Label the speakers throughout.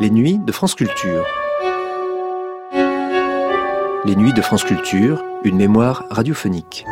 Speaker 1: Les nuits de France Culture. Les nuits de France Culture, une mémoire radiophonique.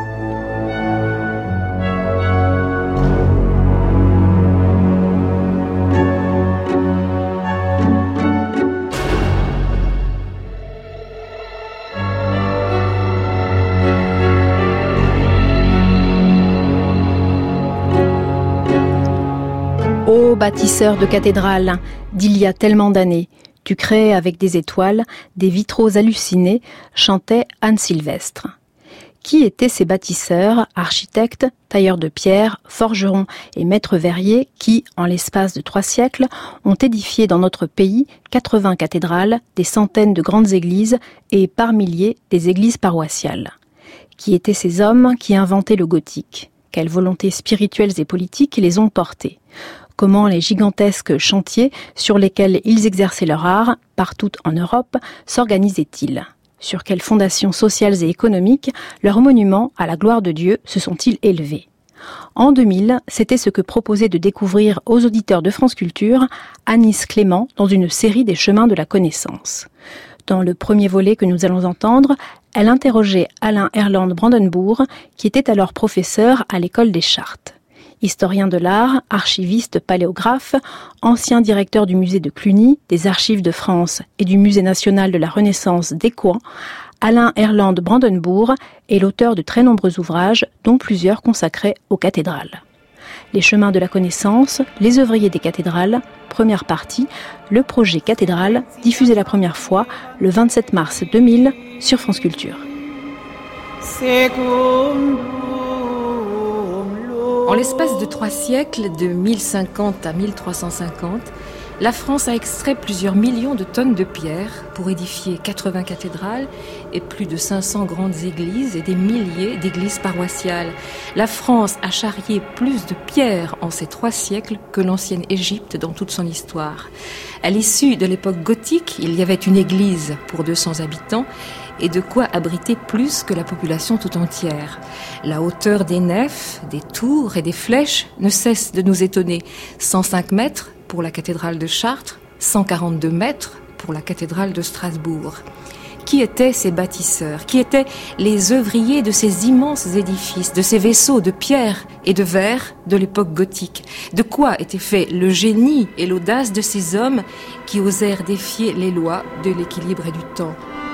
Speaker 2: Ô bâtisseur de cathédrales, d'il y a tellement d'années, tu crées avec des étoiles, des vitraux hallucinés, chantait Anne Sylvestre. Qui étaient ces bâtisseurs, architectes, tailleurs de pierre, forgerons et maîtres verriers qui, en l'espace de 3 siècles, ont édifié dans notre pays 80 cathédrales, des centaines de grandes églises et par milliers des églises paroissiales? Qui étaient ces hommes qui inventaient le gothique? Quelles volontés spirituelles et politiques les ont portés? Comment les gigantesques chantiers sur lesquels ils exerçaient leur art, partout en Europe, s'organisaient-ils? Sur quelles fondations sociales et économiques leurs monuments à la gloire de Dieu se sont-ils élevés? En 2000, c'était ce que proposait de découvrir aux auditeurs de France Culture Anis Clément dans une série des chemins de la connaissance. Dans le premier volet que nous allons entendre, elle interrogeait Alain Erland Brandenbourg, qui était alors professeur à l'école des Chartes. Historien de l'art, archiviste paléographe, ancien directeur du musée de Cluny, des Archives de France et du Musée national de la Renaissance d'Écouen, Alain Erland Brandenbourg est l'auteur de très nombreux ouvrages, dont plusieurs consacrés aux cathédrales. Les chemins de la connaissance, les ouvriers des cathédrales, première partie, le projet cathédrale, diffusé la première fois le 27 mars 2000 sur France Culture.
Speaker 3: En l'espace de 3 siècles, de 1050 à 1350, la France a extrait plusieurs millions de tonnes de pierre pour édifier 80 cathédrales et plus de 500 grandes églises et des milliers d'églises paroissiales. La France a charrié plus de pierres en ces 3 siècles que l'ancienne Égypte dans toute son histoire. À l'issue de l'époque gothique, il y avait une église pour 200 habitants et de quoi abriter plus que la population tout entière. La hauteur des nefs, des tours et des flèches ne cesse de nous étonner. 105 mètres pour la cathédrale de Chartres, 142 mètres pour la cathédrale de Strasbourg. Qui étaient ces bâtisseurs? Qui étaient les œuvriers de ces immenses édifices, de ces vaisseaux de pierre et de verre de l'époque gothique? De quoi était fait le génie et l'audace de ces hommes qui osèrent défier les lois de l'équilibre et du temps?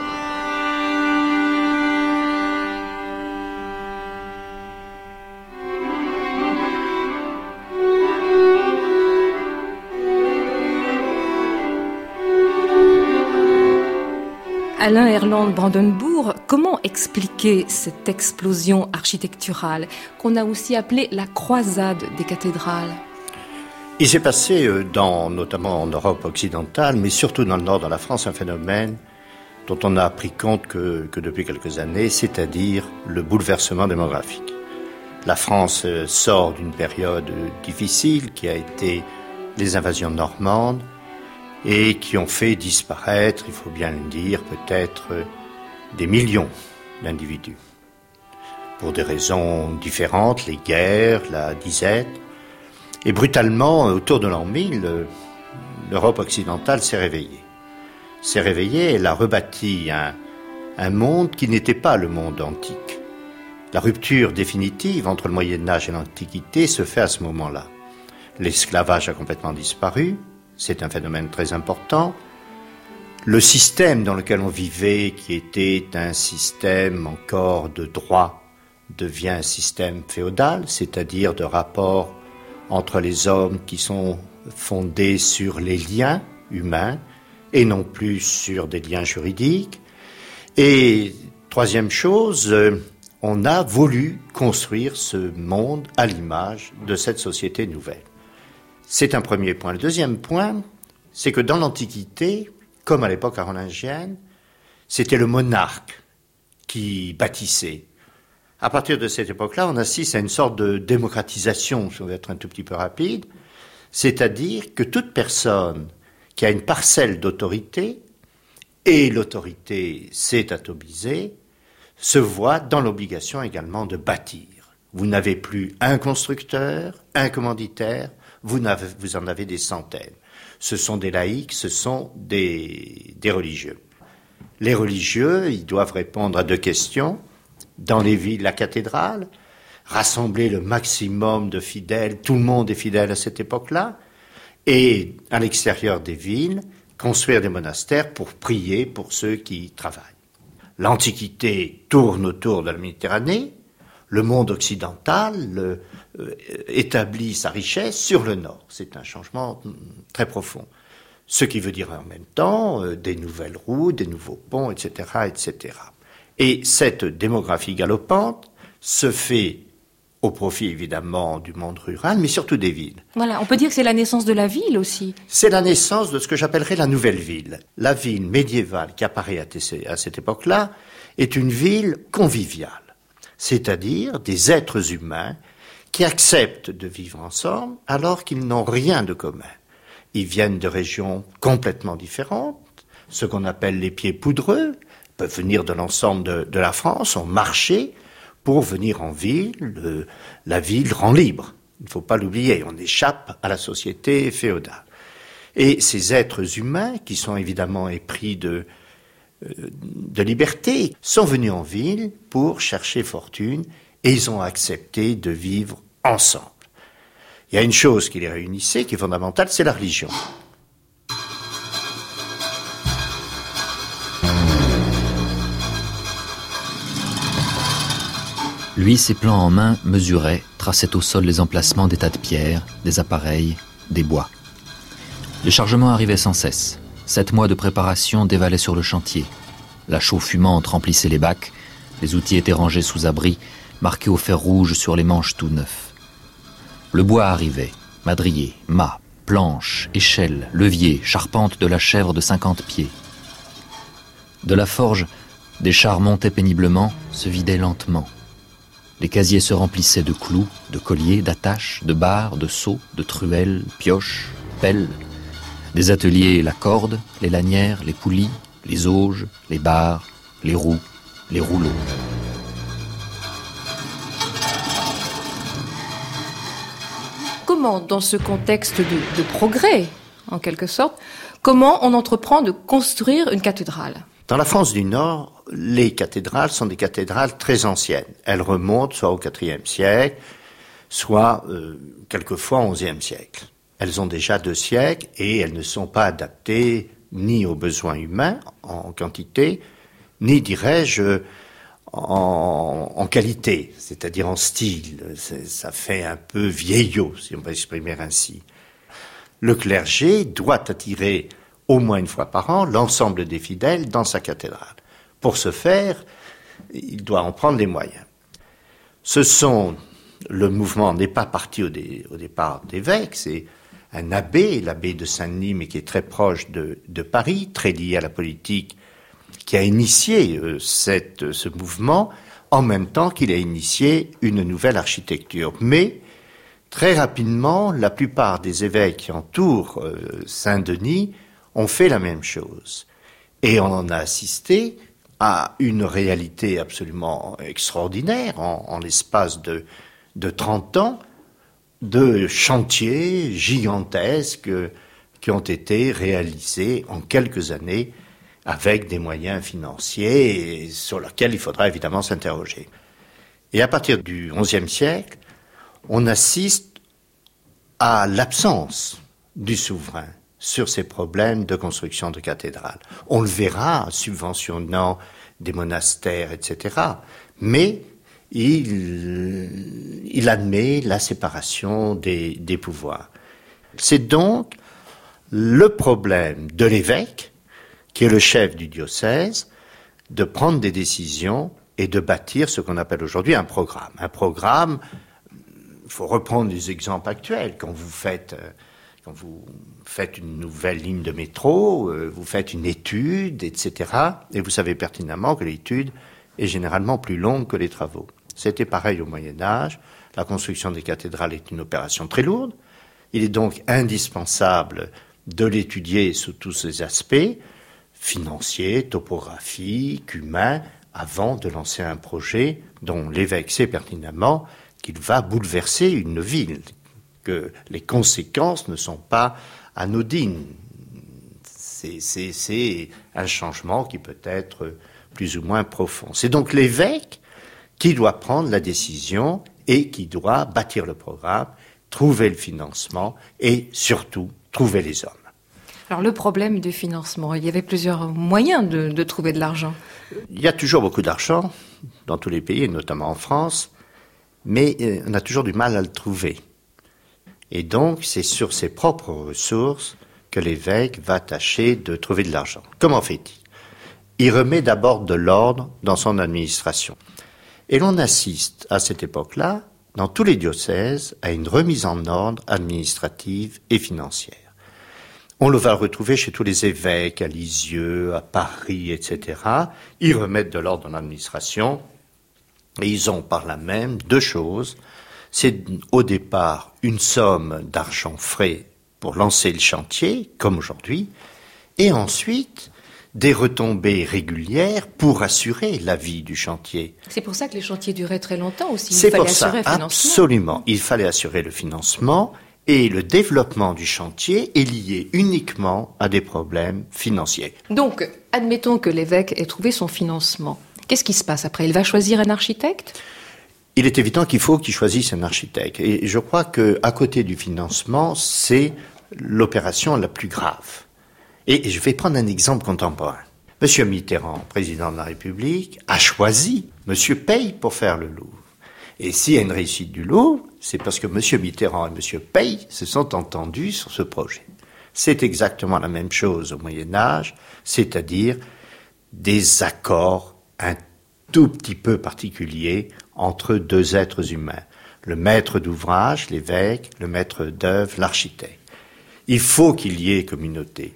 Speaker 3: Alain Erland Brandenbourg, comment expliquer cette explosion architecturale qu'on a aussi appelée la croisade des cathédrales?
Speaker 4: Il s'est passé, notamment en Europe occidentale, mais surtout dans le nord de la France, un phénomène dont on n'a pris compte que depuis quelques années, c'est-à-dire le bouleversement démographique. La France sort d'une période difficile qui a été les invasions normandes, et qui ont fait disparaître, il faut bien le dire, peut-être des millions d'individus. Pour des raisons différentes, les guerres, la disette. Et brutalement, autour de l'an 1000, l'Europe occidentale s'est réveillée. Elle a rebâti un monde qui n'était pas le monde antique. La rupture définitive entre le Moyen-Âge et l'Antiquité se fait à ce moment-là. L'esclavage a complètement disparu. C'est un phénomène très important. Le système dans lequel on vivait, qui était un système encore de droit, devient un système féodal, c'est-à-dire de rapports entre les hommes qui sont fondés sur les liens humains et non plus sur des liens juridiques. Et troisième chose, on a voulu construire ce monde à l'image de cette société nouvelle. C'est un premier point. Le deuxième point, c'est que dans l'Antiquité, comme à l'époque carolingienne, c'était le monarque qui bâtissait. À partir de cette époque-là, on assiste à une sorte de démocratisation, si on veut être un tout petit peu rapide, c'est-à-dire que toute personne qui a une parcelle d'autorité, et l'autorité s'est atomisée, se voit dans l'obligation également de bâtir. Vous n'avez plus un constructeur, un commanditaire, vous en avez des centaines. Ce sont des laïcs, ce sont des religieux. Les religieux, ils doivent répondre à 2 questions. Dans les villes, la cathédrale, rassembler le maximum de fidèles, tout le monde est fidèle à cette époque-là, et à l'extérieur des villes, construire des monastères pour prier pour ceux qui travaillent. L'Antiquité tourne autour de la Méditerranée, le monde occidental établit sa richesse sur le nord. C'est un changement très profond. Ce qui veut dire en même temps des nouvelles routes, des nouveaux ponts, etc., etc. Et cette démographie galopante se fait au profit évidemment du monde rural, mais surtout des villes.
Speaker 3: Voilà, on peut dire que c'est la naissance de la ville aussi.
Speaker 4: C'est la naissance de ce que j'appellerais la nouvelle ville. La ville médiévale qui apparaît à cette époque-là est une ville conviviale, c'est-à-dire des êtres humains qui acceptent de vivre ensemble alors qu'ils n'ont rien de commun. Ils viennent de régions complètement différentes, ce qu'on appelle les pieds poudreux, peuvent venir de l'ensemble de la France, ont marché pour venir en ville. La ville rend libre, il ne faut pas l'oublier, on échappe à la société féodale. Et ces êtres humains, qui sont évidemment épris de liberté, sont venus en ville pour chercher fortune et ils ont accepté de vivre ensemble. Il y a une chose qui les réunissait, qui est fondamentale, c'est la religion.
Speaker 5: Lui, ses plans en main, mesurait, traçait au sol les emplacements des tas de pierres, des appareils, des bois. Les chargements arrivaient sans cesse. 7 mois de préparation dévalaient sur le chantier. La chaux fumante remplissait les bacs, les outils étaient rangés sous abri, marqués au fer rouge sur les manches tout neufs. Le bois arrivait, madriers, mâts, planches, échelles, leviers, charpente de la chèvre de 50 pieds. De la forge, des chars montaient péniblement, se vidaient lentement. Les casiers se remplissaient de clous, de colliers, d'attaches, de barres, de seaux, de truelles, pioches, pelles. Des ateliers, la corde, les lanières, les poulies, les auges, les barres, les roues, les rouleaux.
Speaker 3: Comment, dans ce contexte de progrès, en quelque sorte, comment on entreprend de construire une cathédrale ?
Speaker 4: Dans la France du Nord, les cathédrales sont des cathédrales très anciennes. Elles remontent soit au IVe siècle, soit quelquefois au XIe siècle. Elles ont déjà 2 siècles et elles ne sont pas adaptées ni aux besoins humains en quantité, ni, dirais-je, en qualité, c'est-à-dire en style. Ça fait un peu vieillot, si on peut exprimer ainsi. Le clergé doit attirer au moins une fois par an l'ensemble des fidèles dans sa cathédrale. Pour ce faire, il doit en prendre les moyens. Le mouvement n'est pas parti au départ d'évêques, c'est un abbé, l'abbé de Saint-Denis, mais qui est très proche de Paris, très lié à la politique, qui a initié ce mouvement, en même temps qu'il a initié une nouvelle architecture. Mais, très rapidement, la plupart des évêques qui entourent Saint-Denis ont fait la même chose. Et on en a assisté à une réalité absolument extraordinaire, en l'espace de 30 ans, de chantiers gigantesques qui ont été réalisés en quelques années avec des moyens financiers sur lesquels il faudra évidemment s'interroger. Et à partir du XIe siècle, on assiste à l'absence du souverain sur ces problèmes de construction de cathédrales. On le verra subventionnant des monastères, etc. Mais il admet la séparation des pouvoirs. C'est donc le problème de l'évêque, qui est le chef du diocèse, de prendre des décisions et de bâtir ce qu'on appelle aujourd'hui un programme. Un programme, il faut reprendre des exemples actuels. Quand vous faites une nouvelle ligne de métro, vous faites une étude, etc. Et vous savez pertinemment que l'étude est généralement plus longue que les travaux. C'était pareil au Moyen-Âge. La construction des cathédrales est une opération très lourde. Il est donc indispensable de l'étudier sous tous ses aspects, financiers, topographiques, humains, avant de lancer un projet dont l'évêque sait pertinemment qu'il va bouleverser une ville, que les conséquences ne sont pas anodine. C'est un changement qui peut être plus ou moins profond. C'est donc l'évêque qui doit prendre la décision et qui doit bâtir le programme, trouver le financement et surtout trouver les hommes.
Speaker 3: Alors le problème du financement, il y avait plusieurs moyens de trouver de l'argent.
Speaker 4: Il y a toujours beaucoup d'argent dans tous les pays, et notamment en France, mais on a toujours du mal à le trouver. Et donc c'est sur ses propres ressources que l'évêque va tâcher de trouver de l'argent. Comment fait-il ? Il remet d'abord de l'ordre dans son administration. Et l'on assiste à cette époque-là, dans tous les diocèses, à une remise en ordre administrative et financière. On le va retrouver chez tous les évêques, à Lisieux, à Paris, etc. Ils remettent de l'ordre dans l'administration et ils ont par là même deux choses. C'est au départ une somme d'argent frais pour lancer le chantier, comme aujourd'hui, et ensuite des retombées régulières pour assurer la vie du chantier.
Speaker 3: C'est pour ça que les chantiers duraient très longtemps aussi.
Speaker 4: C'est pour ça, absolument. Il fallait assurer le financement et le développement du chantier est lié uniquement à des problèmes financiers.
Speaker 3: Donc, admettons que l'évêque ait trouvé son financement. Qu'est-ce qui se passe après ? Il va choisir un architecte ?
Speaker 4: Il est évident qu'il faut qu'il choisisse un architecte. Et je crois qu'à côté du financement, c'est l'opération la plus grave. Et je vais prendre un exemple contemporain. Monsieur Mitterrand, président de la République, a choisi Monsieur Paye pour faire le Louvre. Et s'il y a une réussite du Louvre, c'est parce que Monsieur Mitterrand et Monsieur Paye se sont entendus sur ce projet. C'est exactement la même chose au Moyen-Âge, c'est-à-dire des accords un tout petit peu particuliers entre deux êtres humains. Le maître d'ouvrage, l'évêque, le maître d'œuvre, l'architecte. Il faut qu'il y ait communauté.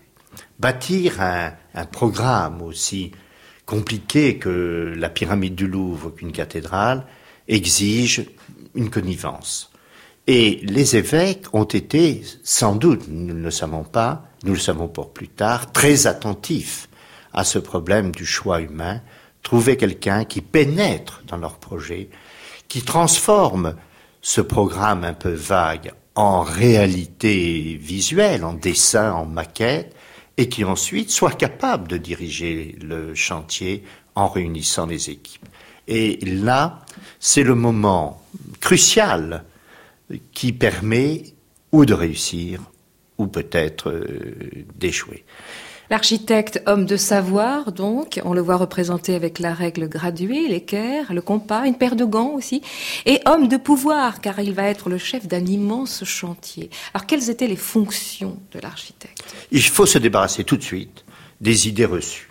Speaker 4: Bâtir un programme aussi compliqué que la pyramide du Louvre, qu'une cathédrale, exige une connivence. Et les évêques ont été, sans doute, nous ne le savons pas, nous le savons pour plus tard, très attentifs à ce problème du choix humain, trouver quelqu'un qui pénètre dans leur projet, qui transforme ce programme un peu vague en réalité visuelle, en dessin, en maquette, et qui ensuite soit capable de diriger le chantier en réunissant les équipes. Et là, c'est le moment crucial qui permet ou de réussir ou peut-être d'échouer.
Speaker 3: L'architecte, homme de savoir, donc, on le voit représenté avec la règle graduée, l'équerre, le compas, une paire de gants aussi, et homme de pouvoir, car il va être le chef d'un immense chantier. Alors, quelles étaient les fonctions de l'architecte ?
Speaker 4: Il faut se débarrasser tout de suite des idées reçues.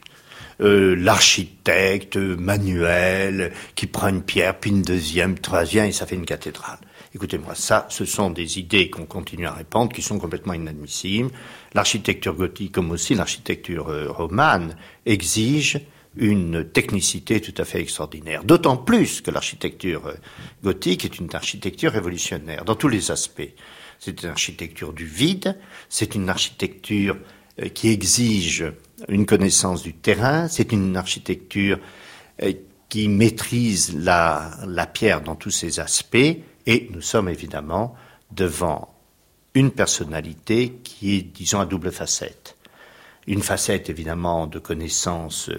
Speaker 4: L'architecte manuel qui prend une pierre, puis une deuxième, troisième, et ça fait une cathédrale. Écoutez-moi, ça, ce sont des idées qu'on continue à répandre, qui sont complètement inadmissibles. L'architecture gothique, comme aussi l'architecture romane, exige une technicité tout à fait extraordinaire. D'autant plus que l'architecture gothique est une architecture révolutionnaire, dans tous les aspects. C'est une architecture du vide, c'est une architecture qui exige une connaissance du terrain, c'est une architecture qui maîtrise la pierre dans tous ses aspects, et nous sommes évidemment devant une personnalité qui est, disons, à double facette. Une facette, évidemment, de connaissances,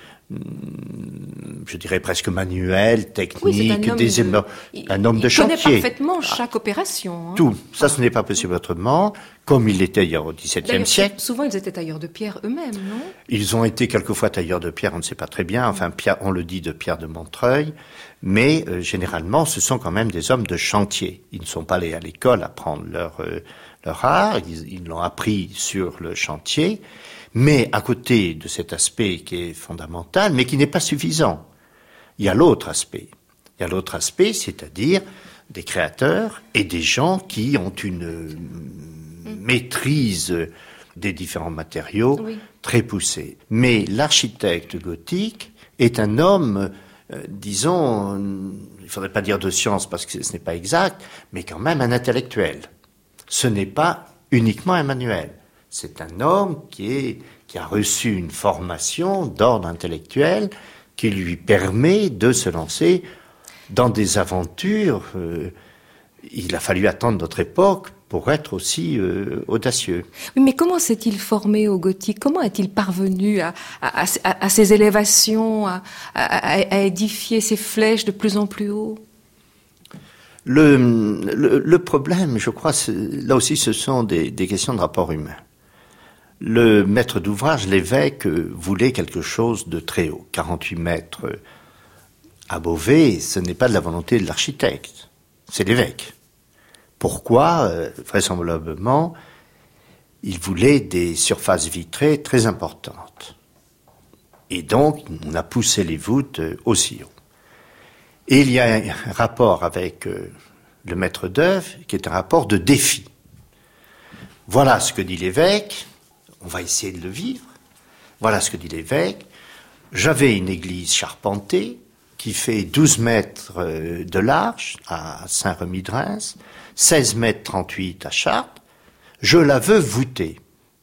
Speaker 4: je dirais presque manuelle, technique,
Speaker 3: oui,
Speaker 4: un homme de chantier.
Speaker 3: Il connaît parfaitement chaque opération.
Speaker 4: Tout. Ça, ce n'est pas possible autrement, comme il l'était hier au XVIIe siècle.
Speaker 3: Souvent, ils étaient tailleurs de pierre eux-mêmes, non ?
Speaker 4: Ils ont été quelquefois tailleurs de pierre, on ne sait pas très bien. Enfin, on le dit de Pierre de Montreuil. Mais généralement, ce sont quand même des hommes de chantier. Ils ne sont pas allés à l'école apprendre leur art, ils l'ont appris sur le chantier. Mais à côté de cet aspect qui est fondamental, mais qui n'est pas suffisant, il y a l'autre aspect. Il y a l'autre aspect, c'est-à-dire des créateurs et des gens qui ont une maîtrise des différents matériaux très poussée. Mais l'architecte gothique est un homme, disons, il ne faudrait pas dire de science parce que ce n'est pas exact, mais quand même un intellectuel. Ce n'est pas uniquement un manuel. C'est un homme qui a reçu une formation d'ordre intellectuel qui lui permet de se lancer dans des aventures. Il a fallu attendre notre époque pour être aussi audacieux.
Speaker 3: Oui, mais comment s'est-il formé au gothique? Comment est-il parvenu à ces élévations, à édifier ces flèches de plus en plus haut?
Speaker 4: Le problème, je crois, là aussi, ce sont des questions de rapport humain. Le maître d'ouvrage, l'évêque, voulait quelque chose de très haut. 48 mètres à Beauvais, ce n'est pas de la volonté de l'architecte, c'est l'évêque. Pourquoi? Vraisemblablement, il voulait des surfaces vitrées très importantes. Et donc, on a poussé les voûtes aussi haut. Et il y a un rapport avec le maître d'œuvre qui est un rapport de défi. Voilà ce que dit l'évêque, on va essayer de le vivre. Voilà ce que dit l'évêque. J'avais une église charpentée qui fait 12 mètres de large à Saint-Remy-de-Reims, 16 mètres 38 à Chartres. Je la veux voûtée.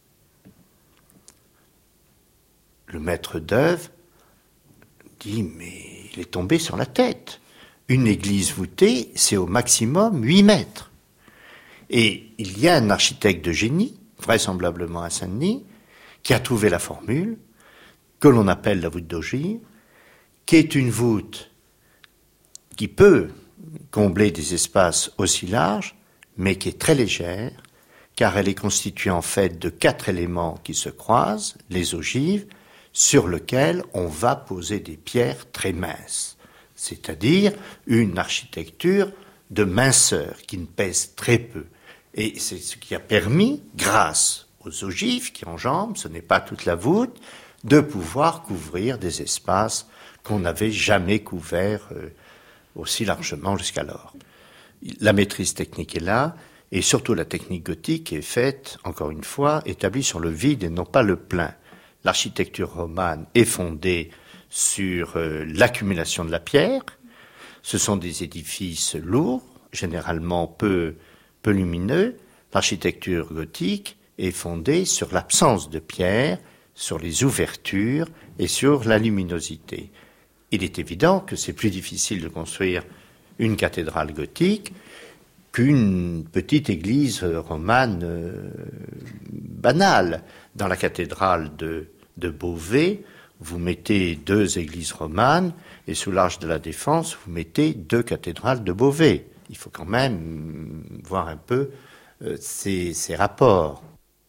Speaker 4: Le maître d'œuvre dit, mais il est tombé sur la tête. Une église voûtée, c'est au maximum 8 mètres. Et il y a un architecte de génie, vraisemblablement à Saint-Denis, qui a trouvé la formule, que l'on appelle la voûte d'ogive, qui est une voûte qui peut combler des espaces aussi larges, mais qui est très légère, car elle est constituée en fait de 4 éléments qui se croisent, les ogives, sur lesquels on va poser des pierres très minces, c'est-à-dire une architecture de minceur qui ne pèse très peu. Et c'est ce qui a permis, grâce aux ogives qui enjambent, ce n'est pas toute la voûte, de pouvoir couvrir des espaces qu'on n'avait jamais couverts aussi largement jusqu'alors. La maîtrise technique est là, et surtout la technique gothique est faite, encore une fois, établie sur le vide et non pas le plein. L'architecture romane est fondée sur l'accumulation de la pierre. Ce sont des édifices lourds, généralement peu lumineux. L'architecture gothique est fondée sur l'absence de pierre, sur les ouvertures et sur la luminosité. Il est évident que c'est plus difficile de construire une cathédrale gothique qu'une petite église romane banale. Dans la cathédrale de Beauvais, vous mettez 2 églises romanes, et sous l'Arche de la Défense, vous mettez 2 cathédrales de Beauvais. Il faut quand même voir un peu ces rapports.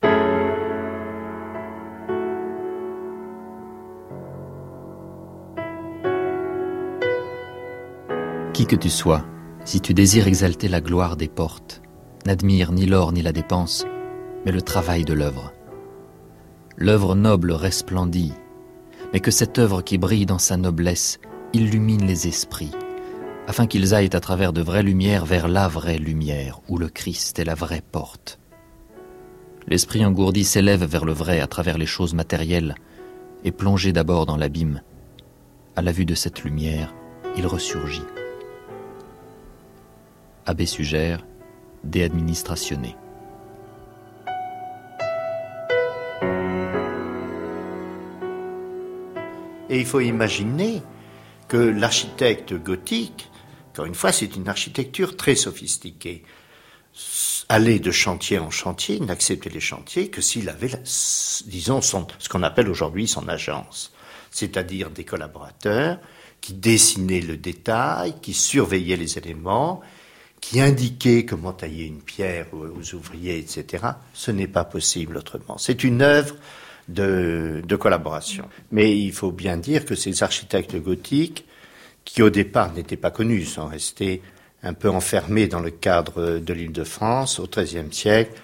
Speaker 5: Qui que tu sois, si tu désires exalter la gloire des portes, n'admire ni l'or ni la dépense, mais le travail de l'œuvre. L'œuvre noble resplendit, mais que cette œuvre qui brille dans sa noblesse illumine les esprits, afin qu'ils aillent à travers de vraies lumières vers la vraie lumière, où le Christ est la vraie porte. L'esprit engourdi s'élève vers le vrai à travers les choses matérielles, et plongé d'abord dans l'abîme. À la vue de cette lumière, il ressurgit. Abbé Sugère, De Administratione.
Speaker 4: Et il faut imaginer que l'architecte gothique, encore une fois, c'est une architecture très sophistiquée. Aller de chantier en chantier, n'accepter les chantiers que s'il avait, disons, ce qu'on appelle aujourd'hui son agence, c'est-à-dire des collaborateurs qui dessinaient le détail, qui surveillaient les éléments, qui indiquaient comment tailler une pierre aux ouvriers, etc. Ce n'est pas possible autrement. C'est une œuvre de collaboration. Mais il faut bien dire que ces architectes gothiques, qui au départ n'étaient pas connus, sont restés un peu enfermés dans le cadre de l'Île-de-France au XIIIe siècle,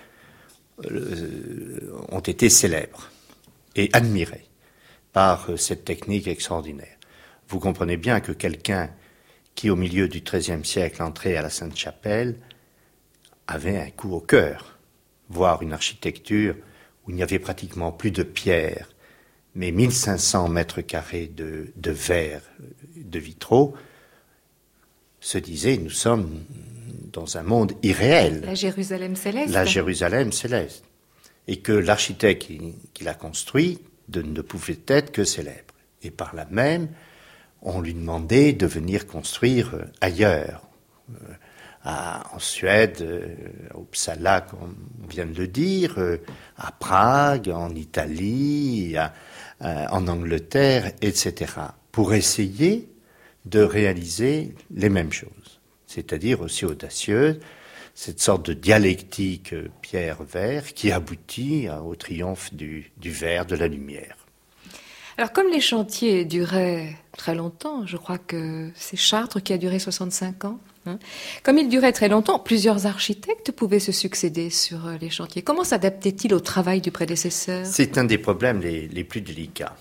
Speaker 4: ont été célèbres et admirés par cette technique extraordinaire. Vous comprenez bien que quelqu'un qui, au milieu du XIIIe siècle, entrait à la Sainte-Chapelle, avait un coup au cœur. Voir une architecture où il n'y avait pratiquement plus de pierre, mais 1500 mètres carrés de verre, de vitraux, se disait, nous sommes dans un monde irréel.
Speaker 3: La Jérusalem céleste.
Speaker 4: La Jérusalem céleste. Et que l'architecte qui l'a construit ne pouvait être que célèbre. Et par là même, on lui demandait de venir construire ailleurs, en Suède, à Uppsala, comme on vient de le dire, à Prague, en Italie, en Angleterre, etc., pour essayer de réaliser les mêmes choses, c'est-à-dire aussi audacieuses, cette sorte de dialectique pierre-verre qui aboutit au triomphe du verre, de la lumière.
Speaker 3: Alors comme les chantiers duraient très longtemps, je crois que c'est Chartres qui a duré 65 ans, comme il durait très longtemps, plusieurs architectes pouvaient se succéder sur les chantiers. Comment s'adaptait-il au travail du prédécesseur ?
Speaker 4: C'est un des problèmes les plus délicats,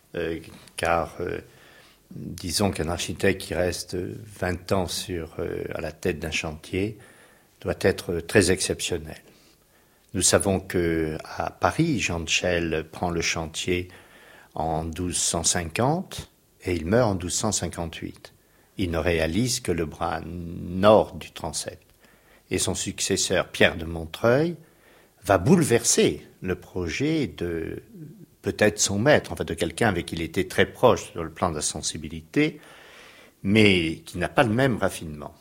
Speaker 4: car disons qu'un architecte qui reste 20 ans à la tête d'un chantier doit être très exceptionnel. Nous savons qu'à Paris, Jean de Chelles prend le chantier en 1250 et il meurt en 1258. Il ne réalise que le bras nord du transept. Et son successeur, Pierre de Montreuil, va bouleverser le projet de peut-être son maître, enfin de quelqu'un avec qui il était très proche sur le plan de la sensibilité, mais qui n'a pas le même raffinement.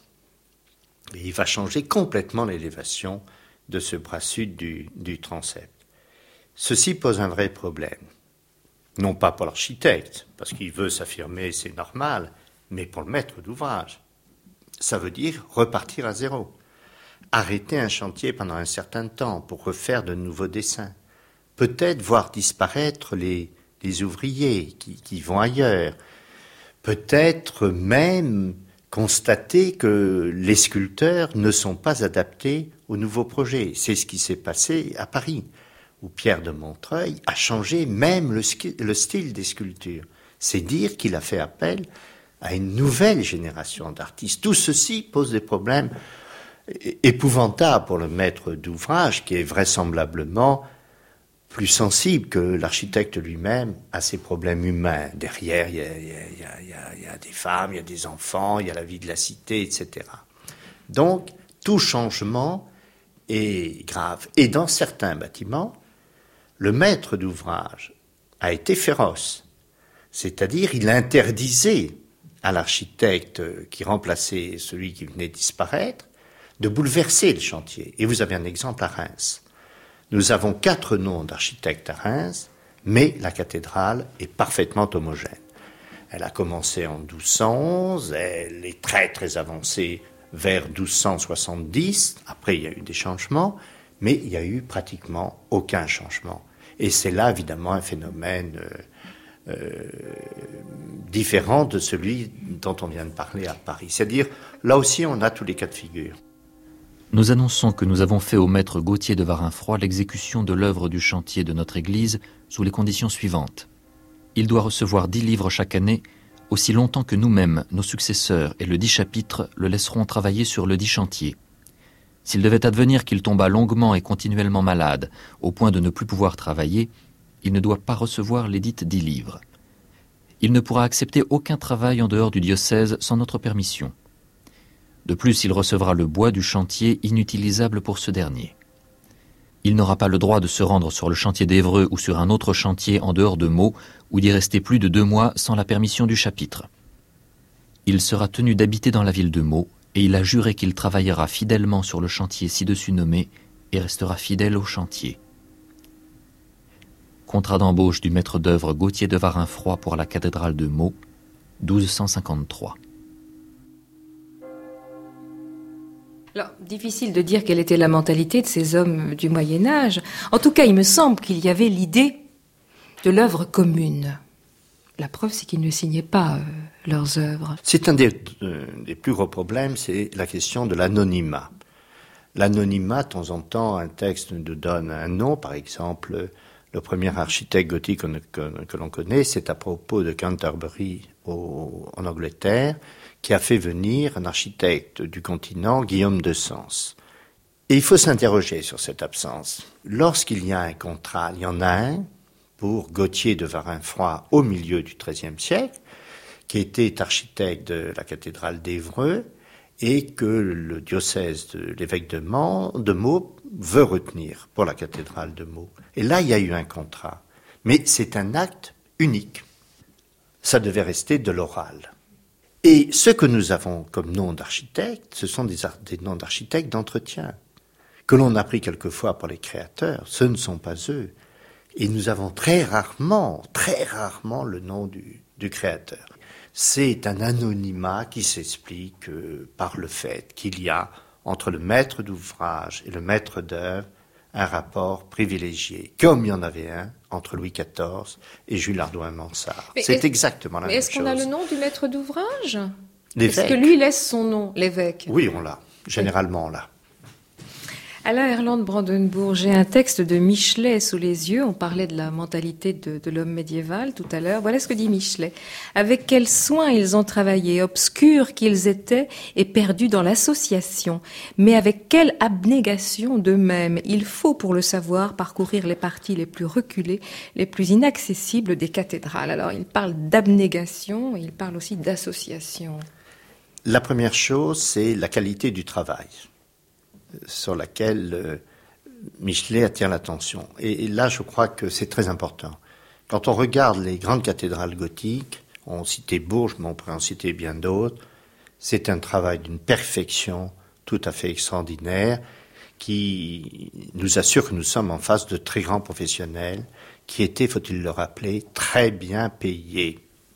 Speaker 4: Et il va changer complètement l'élévation de ce bras sud du transept. Ceci pose un vrai problème. Non pas pour l'architecte, parce qu'il veut s'affirmer, c'est normal, mais pour le maître d'ouvrage. Ça veut dire repartir à zéro. Arrêter un chantier pendant un certain temps pour refaire de nouveaux dessins. Peut-être voir disparaître les ouvriers qui vont ailleurs. Peut-être même constater que les sculpteurs ne sont pas adaptés au nouveau projet. C'est ce qui s'est passé à Paris, où Pierre de Montreuil a changé même le style des sculptures. C'est dire qu'il a fait appel à une nouvelle génération d'artistes. Tout ceci pose des problèmes épouvantables pour le maître d'ouvrage, qui est vraisemblablement plus sensible que l'architecte lui-même à ses problèmes humains. Derrière, il y a des femmes, il y a des enfants, il y a la vie de la cité, etc. Donc, tout changement est grave. Et dans certains bâtiments, le maître d'ouvrage a été féroce. C'est-à-dire, il interdisait à l'architecte qui remplaçait celui qui venait disparaître de bouleverser le chantier. Et vous avez un exemple à Reims. Nous avons 4 noms d'architectes à Reims, mais la cathédrale est parfaitement homogène. Elle a commencé en 1211, elle est très très avancée vers 1270, après il y a eu des changements, mais il n'y a eu pratiquement aucun changement. Et c'est là évidemment un phénomène différent de celui dont on vient de parler à Paris. C'est-à-dire, là aussi on a tous les cas de figure.
Speaker 5: Nous annonçons que nous avons fait au maître Gauthier de Varinfroy l'exécution de l'œuvre du chantier de notre église sous les conditions suivantes. Il doit recevoir 10 livres chaque année, aussi longtemps que nous-mêmes, nos successeurs et le 10 chapitres le laisseront travailler sur le 10 chantier. S'il devait advenir qu'il tombât longuement et continuellement malade, au point de ne plus pouvoir travailler, il ne doit pas recevoir les dites 10 livres. Il ne pourra accepter aucun travail en dehors du diocèse sans notre permission. De plus, il recevra le bois du chantier inutilisable pour ce dernier. Il n'aura pas le droit de se rendre sur le chantier d'Évreux ou sur un autre chantier en dehors de Meaux, ou d'y rester plus de 2 mois sans la permission du chapitre. Il sera tenu d'habiter dans la ville de Meaux, et il a juré qu'il travaillera fidèlement sur le chantier ci-dessus nommé et restera fidèle au chantier. Contrat d'embauche du maître d'œuvre Gauthier de Varinfroy pour la cathédrale de Meaux, 1253.
Speaker 3: Alors, difficile de dire quelle était la mentalité de ces hommes du Moyen-Âge. En tout cas, il me semble qu'il y avait l'idée de l'œuvre commune. La preuve, c'est qu'ils ne signaient pas leurs œuvres.
Speaker 4: C'est un des plus gros problèmes, c'est la question de l'anonymat. L'anonymat, de temps en temps, un texte nous donne un nom, par exemple, le premier architecte gothique que l'on connaît, c'est à propos de Canterbury en Angleterre, qui a fait venir un architecte du continent, Guillaume de Sens. Et il faut s'interroger sur cette absence. Lorsqu'il y a un contrat, il y en a un pour Gauthier de Varinfroy au milieu du XIIIe siècle, qui était architecte de la cathédrale d'Évreux, et que le diocèse de l'évêque de Meaux veut retenir pour la cathédrale de Meaux. Et là, il y a eu un contrat. Mais c'est un acte unique. Ça devait rester de l'oral. Et ce que nous avons comme nom d'architecte, ce sont des noms d'architectes d'entretien, que l'on a pris quelquefois pour les créateurs. Ce ne sont pas eux. Et nous avons très rarement le nom du créateur. C'est un anonymat qui s'explique par le fait qu'il y a entre le maître d'ouvrage et le maître d'œuvre un rapport privilégié, comme il y en avait un entre Louis XIV et Jules Hardouin-Mansart. C'est exactement la même chose.
Speaker 3: Est-ce qu'on a le nom du maître d'ouvrage ?
Speaker 4: L'évêque.
Speaker 3: Est-ce que lui laisse son nom, l'évêque ?
Speaker 4: Oui, on l'a. Généralement, on l'a.
Speaker 3: Alain Erland Brandenburg, j'ai un texte de Michelet sous les yeux. On parlait de la mentalité de l'homme médiéval tout à l'heure. Voilà ce que dit Michelet. Avec quel soin ils ont travaillé, obscurs qu'ils étaient et perdus dans l'association. Mais avec quelle abnégation d'eux-mêmes. Il faut, pour le savoir, parcourir les parties les plus reculées, les plus inaccessibles des cathédrales. Alors, il parle d'abnégation et il parle aussi d'association.
Speaker 4: La première chose, c'est la qualité du travail, sur laquelle Michelet attire l'attention. Et là, je crois que c'est très important. Quand on regarde les grandes cathédrales gothiques, on citait Bourges, mais on pourrait en citer bien d'autres, c'est un travail d'une perfection tout à fait extraordinaire qui nous assure que nous sommes en face de très grands professionnels qui étaient, faut-il le rappeler, très bien payés.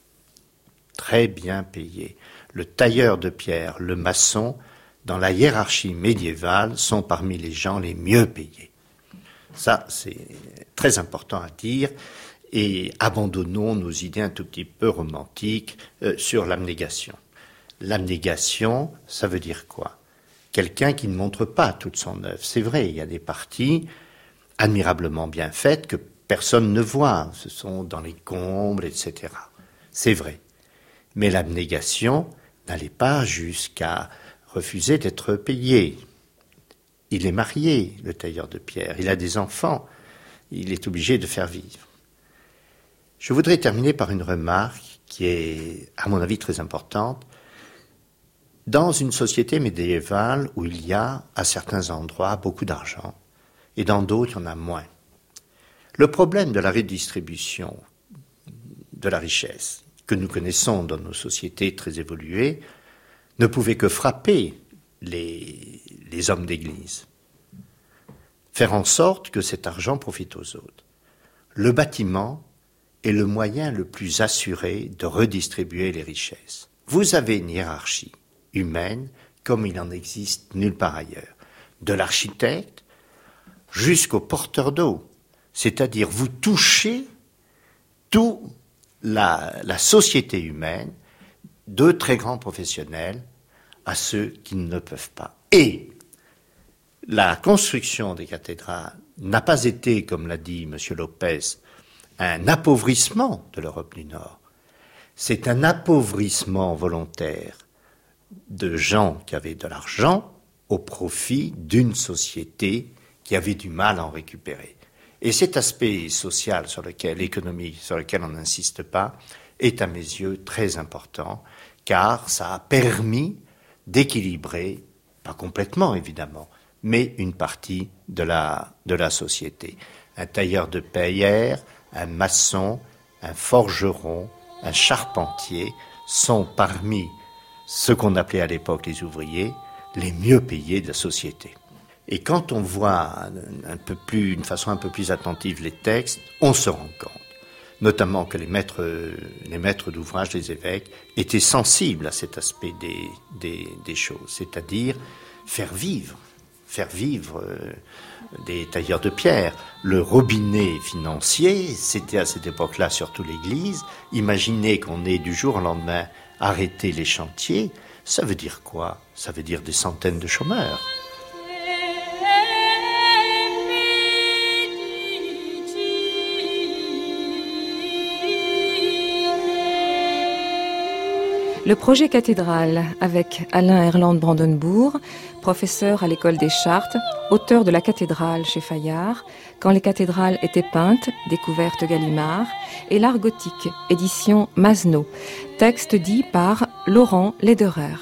Speaker 4: Très bien payés. Le tailleur de pierre, le maçon, dans la hiérarchie médiévale, sont parmi les gens les mieux payés. Ça, c'est très important à dire. Et abandonnons nos idées un tout petit peu romantiques sur l'abnégation. L'abnégation, ça veut dire quoi ? Quelqu'un qui ne montre pas toute son œuvre. C'est vrai, il y a des parties admirablement bien faites que personne ne voit. Ce sont dans les combles, etc. C'est vrai. Mais l'abnégation n'allait pas jusqu'à refuser d'être payé. Il est marié, le tailleur de pierre. Il a des enfants. Il est obligé de faire vivre. Je voudrais terminer par une remarque qui est, à mon avis, très importante. Dans une société médiévale où il y a, à certains endroits, beaucoup d'argent, et dans d'autres, il y en a moins. Le problème de la redistribution de la richesse que nous connaissons dans nos sociétés très évoluées ne pouvait que frapper les hommes d'église. Faire en sorte que cet argent profite aux autres. Le bâtiment est le moyen le plus assuré de redistribuer les richesses. Vous avez une hiérarchie humaine comme il en existe nulle part ailleurs. De l'architecte jusqu'au porteur d'eau. C'est-à-dire vous touchez toute la société humaine, de très grands professionnels à ceux qui ne peuvent pas. Et la construction des cathédrales n'a pas été, comme l'a dit M. Lopez, un appauvrissement de l'Europe du Nord. C'est un appauvrissement volontaire de gens qui avaient de l'argent au profit d'une société qui avait du mal à en récupérer. Et cet aspect social économique sur lequel on n'insiste pas, est à mes yeux très important, car ça a permis d'équilibrer, pas complètement évidemment, mais une partie de la société. Un tailleur de pierre, un maçon, un forgeron, un charpentier sont parmi ceux qu'on appelait à l'époque les ouvriers, les mieux payés de la société. Et quand on voit d'une façon un peu plus attentive les textes, on se rend compte, notamment que les maîtres d'ouvrage, les évêques, étaient sensibles à cet aspect des choses, c'est-à-dire faire vivre des tailleurs de pierre. Le robinet financier, c'était à cette époque-là surtout l'Église. Imaginez qu'on ait du jour au lendemain arrêté les chantiers, ça veut dire quoi ? Ça veut dire des centaines de chômeurs.
Speaker 3: Le projet cathédrale avec Alain Erland Brandenburg, professeur à l'école des Chartes, auteur de la cathédrale chez Fayard, Quand les cathédrales étaient peintes, découverte Gallimard, et l'art gothique, édition Masneau, texte dit par Laurent Lederer.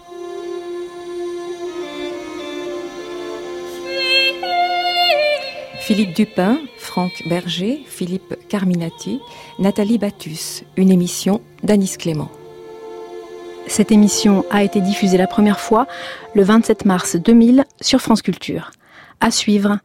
Speaker 3: Philippe Dupin, Franck Berger, Philippe Carminati, Nathalie Battus, une émission d'Anis Clément.
Speaker 2: Cette émission a été diffusée la première fois le 27 mars 2000 sur France Culture. À suivre,